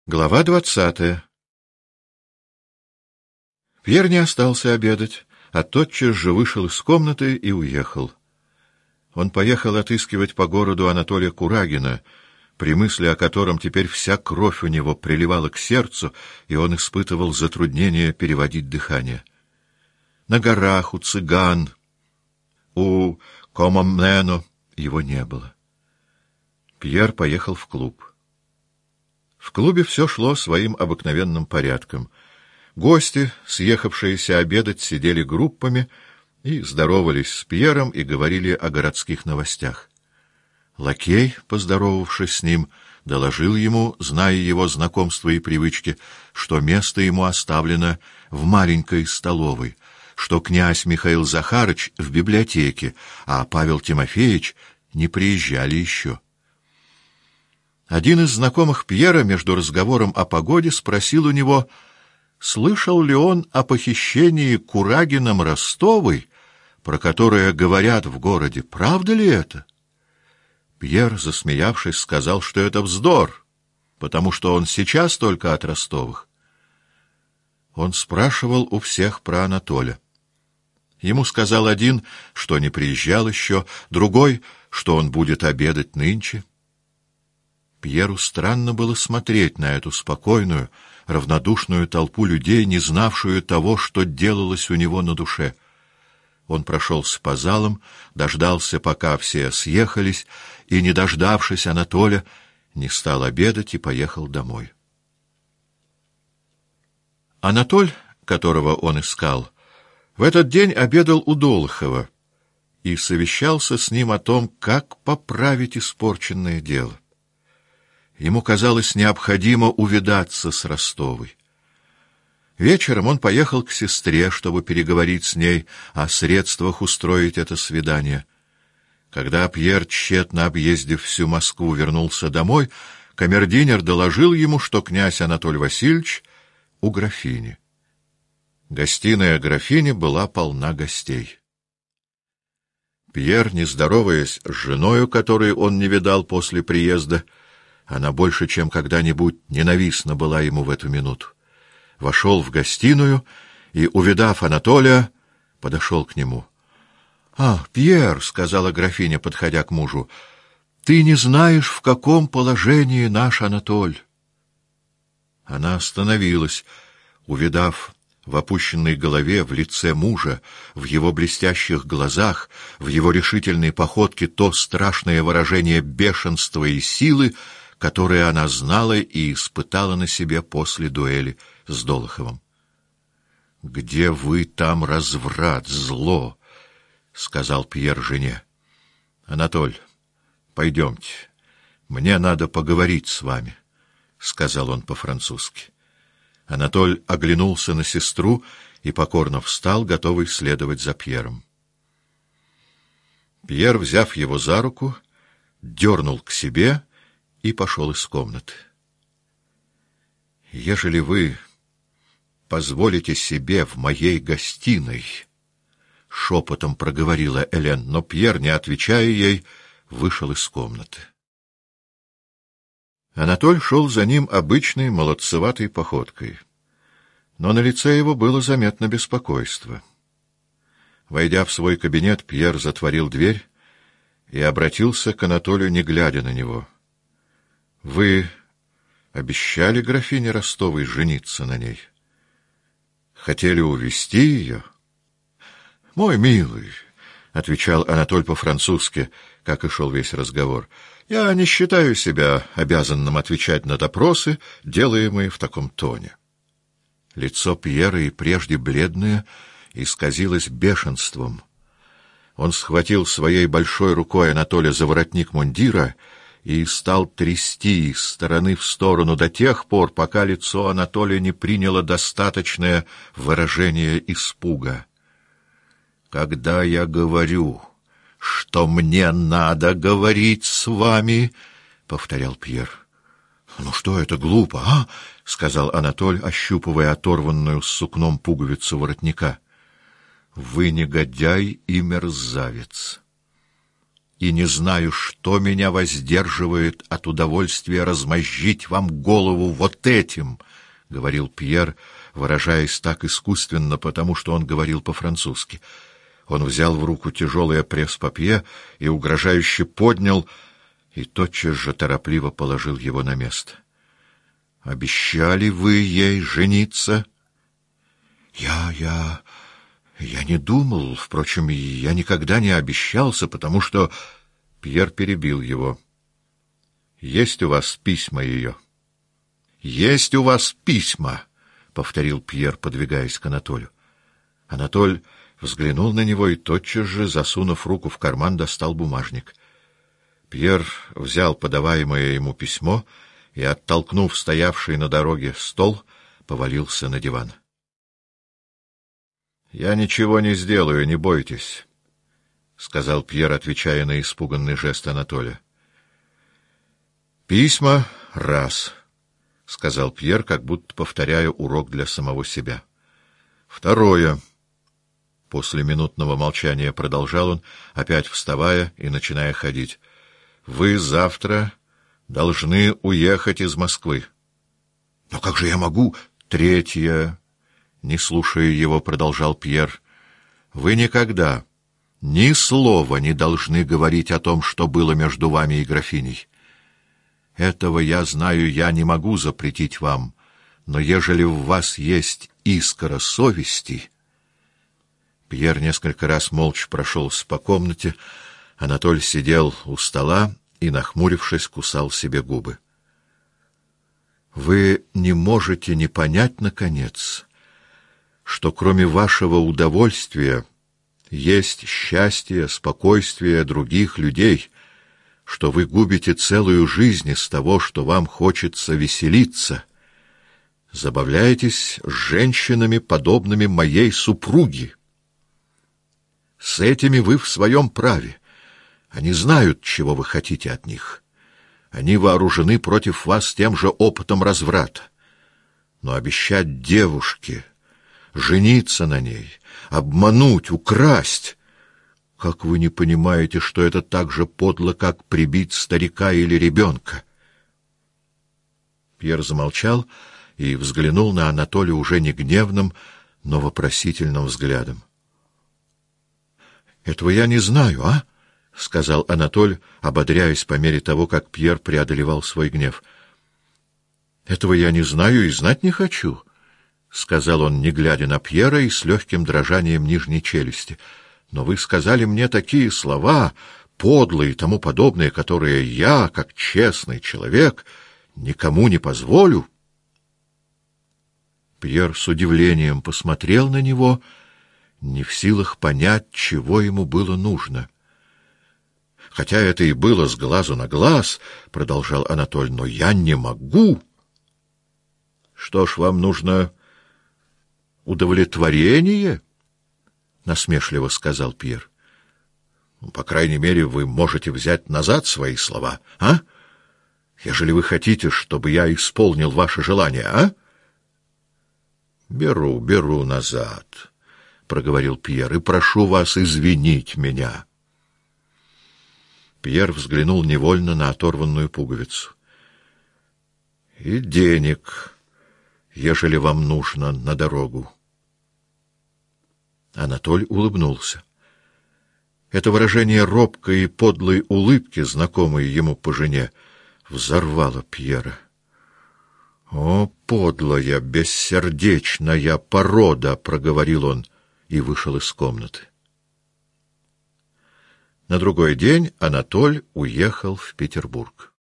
Глава 20. Пьер не остался обедать, а тотчас же вышел из комнаты и уехал. Он поехал отыскивать по городу Анатолия Курагина, при мысли о котором теперь вся кровь у него приливала к сердцу, и он испытывал затруднение переводить дыхание. На горах, у цыган, у Комомнено его не было. Пьер поехал в клуб. В клубе все шло своим обыкновенным порядком. Гости, съехавшиеся обедать, сидели группами и здоровались с Пьером и говорили о городских новостях. Лакей, поздоровавшись с ним, доложил ему, зная его знакомства и привычки, что место ему оставлено в маленькой столовой, что князь Михаил Захарыч в библиотеке, а Павел Тимофеевич не приезжали еще. Один из знакомых Пьера между разговором о погоде спросил у него, слышал ли он о похищении Курагином Ростовой, про которое говорят в городе. Правда ли это? Пьер, засмеявшись, сказал, что это вздор, потому что он сейчас только от Ростовых. Он спрашивал у всех про Анатоля. Ему сказал один, что не приезжал еще, другой, что он будет обедать нынче. Пьеру странно было смотреть на эту спокойную, равнодушную толпу людей, не знавшую того, что делалось у него на душе. Он прошелся по залам, дождался, пока все съехались, и, не дождавшись Анатоля, не стал обедать и поехал домой. Анатоль, которого он искал, в этот день обедал у Долохова и совещался с ним о том, как поправить испорченное дело. Ему казалось необходимо увидаться с Ростовой. Вечером он поехал к сестре, чтобы переговорить с ней о средствах устроить это свидание. Когда Пьер, тщетно объездив всю Москву, вернулся домой, камердинер доложил ему, что князь Анатолий Васильевич у графини. Гостиная графини была полна гостей. Пьер, не здороваясь с женою, которую он не видал после приезда, она больше, чем когда-нибудь, ненавистна была ему в эту минуту, вошел в гостиную и, увидав Анатолия, подошел к нему. — «Ах, Пьер, — сказала графиня, подходя к мужу, — ты не знаешь, в каком положении наш Анатоль. Она остановилась, увидав в опущенной голове, в лице мужа, в его блестящих глазах, в его решительной походке то страшное выражение бешенства и силы, которое она знала и испытала на себе после дуэли с Долоховым. — Где вы там разврат, зло? — сказал Пьер жене. — Анатоль, пойдемте, мне надо поговорить с вами, — сказал он по-французски. Анатоль оглянулся на сестру и покорно встал, готовый следовать за Пьером. Пьер, взяв его за руку, дернул к себе и пошел из комнаты. — Ежели вы позволите себе в моей гостиной, — шепотом проговорила Элен, но Пьер, не отвечая ей, вышел из комнаты. Анатоль шел за ним обычной молодцеватой походкой, но на лице его было заметно беспокойство. Войдя в свой кабинет, Пьер затворил дверь и обратился к Анатолию, не глядя на него. — Вы обещали графине Ростовой жениться на ней? Хотели увести ее? — Мой милый, — отвечал Анатоль по-французски, как и шел весь разговор, — я не считаю себя обязанным отвечать на допросы, делаемые в таком тоне. Лицо Пьера, и прежде бледное, исказилось бешенством. Он схватил своей большой рукой Анатолия за воротник мундира и стал трясти из стороны в сторону до тех пор, пока лицо Анатолия не приняло достаточное выражение испуга. «Когда я говорю, что мне надо говорить с вами, — повторял Пьер. — Ну что это глупо, а? — сказал Анатоль, ощупывая оторванную с сукном пуговицу воротника. — Вы негодяй и мерзавец. и не знаю, что меня воздерживает от удовольствия размозжить вам голову вот этим, — говорил Пьер, выражаясь так искусственно, потому что он говорил по-французски. Он взял в руку тяжелое пресс-папье и угрожающе поднял, и тотчас же торопливо положил его на место. — Обещали вы ей жениться? — Я не думал, впрочем, я никогда не обещался, потому что... Пьер перебил его. — Есть у вас письма ее? — Есть у вас письма, — повторил Пьер, подвигаясь к Анатолию. Анатоль взглянул на него и тотчас же, засунув руку в карман, достал бумажник. Пьер взял подаваемое ему письмо и, оттолкнув стоявший на дороге стол, повалился на диван. — Я ничего не сделаю, не бойтесь, — сказал Пьер, отвечая на испуганный жест Анатолия. — Письма — раз, — сказал Пьер, как будто повторяя урок для самого себя. — Второе. После минутного молчания продолжал он, опять вставая и начиная ходить. — Вы завтра должны уехать из Москвы. — Но как же я могу? — Третье. Не слушая его, продолжал Пьер. — Вы никогда ни слова не должны говорить о том, что было между вами и графиней. Этого, я знаю, я не могу запретить вам, но ежели в вас есть искра совести... Пьер несколько раз молча прошелся по комнате. Анатоль сидел у стола и, нахмурившись, кусал себе губы. — Вы не можете не понять, наконец, что кроме вашего удовольствия есть счастье, спокойствие других людей, что вы губите целую жизнь из того, что вам хочется веселиться. Забавляетесь с женщинами, подобными моей супруге. С этими вы в своем праве. Они знают, чего вы хотите от них. Они вооружены против вас тем же опытом разврата. Но обещать девушке, жениться на ней, обмануть, украсть... Как вы не понимаете, что это так же подло, как прибить старика или ребенка? Пьер замолчал и взглянул на Анатолия уже не гневным, но вопросительным взглядом. — Этого я не знаю, а? — сказал Анатоль, ободряясь по мере того, как Пьер преодолевал свой гнев. — Этого я не знаю и знать не хочу, — сказал он, не глядя на Пьера и с легким дрожанием нижней челюсти. — Но вы сказали мне такие слова, подлые и тому подобное, которые я, как честный человек, никому не позволю. Пьер с удивлением посмотрел на него, не в силах понять, чего ему было нужно. — Хотя это и было с глазу на глаз, — продолжал Анатоль, — но я не могу. — Что ж, вам нужно удовлетворение? — насмешливо сказал Пьер. — По крайней мере, вы можете взять назад свои слова, а? Ежели вы хотите, чтобы я исполнил ваше желание, а? — Беру назад, — проговорил Пьер, — и прошу вас извинить меня. Пьер взглянул невольно на оторванную пуговицу. — И денег, ежели вам нужно, на дорогу. Анатоль улыбнулся. Это выражение робкой и подлой улыбки, знакомой ему по жене, взорвало Пьера. — О, подлая, бессердечная порода! — проговорил он и вышел из комнаты. На другой день Анатоль уехал в Петербург.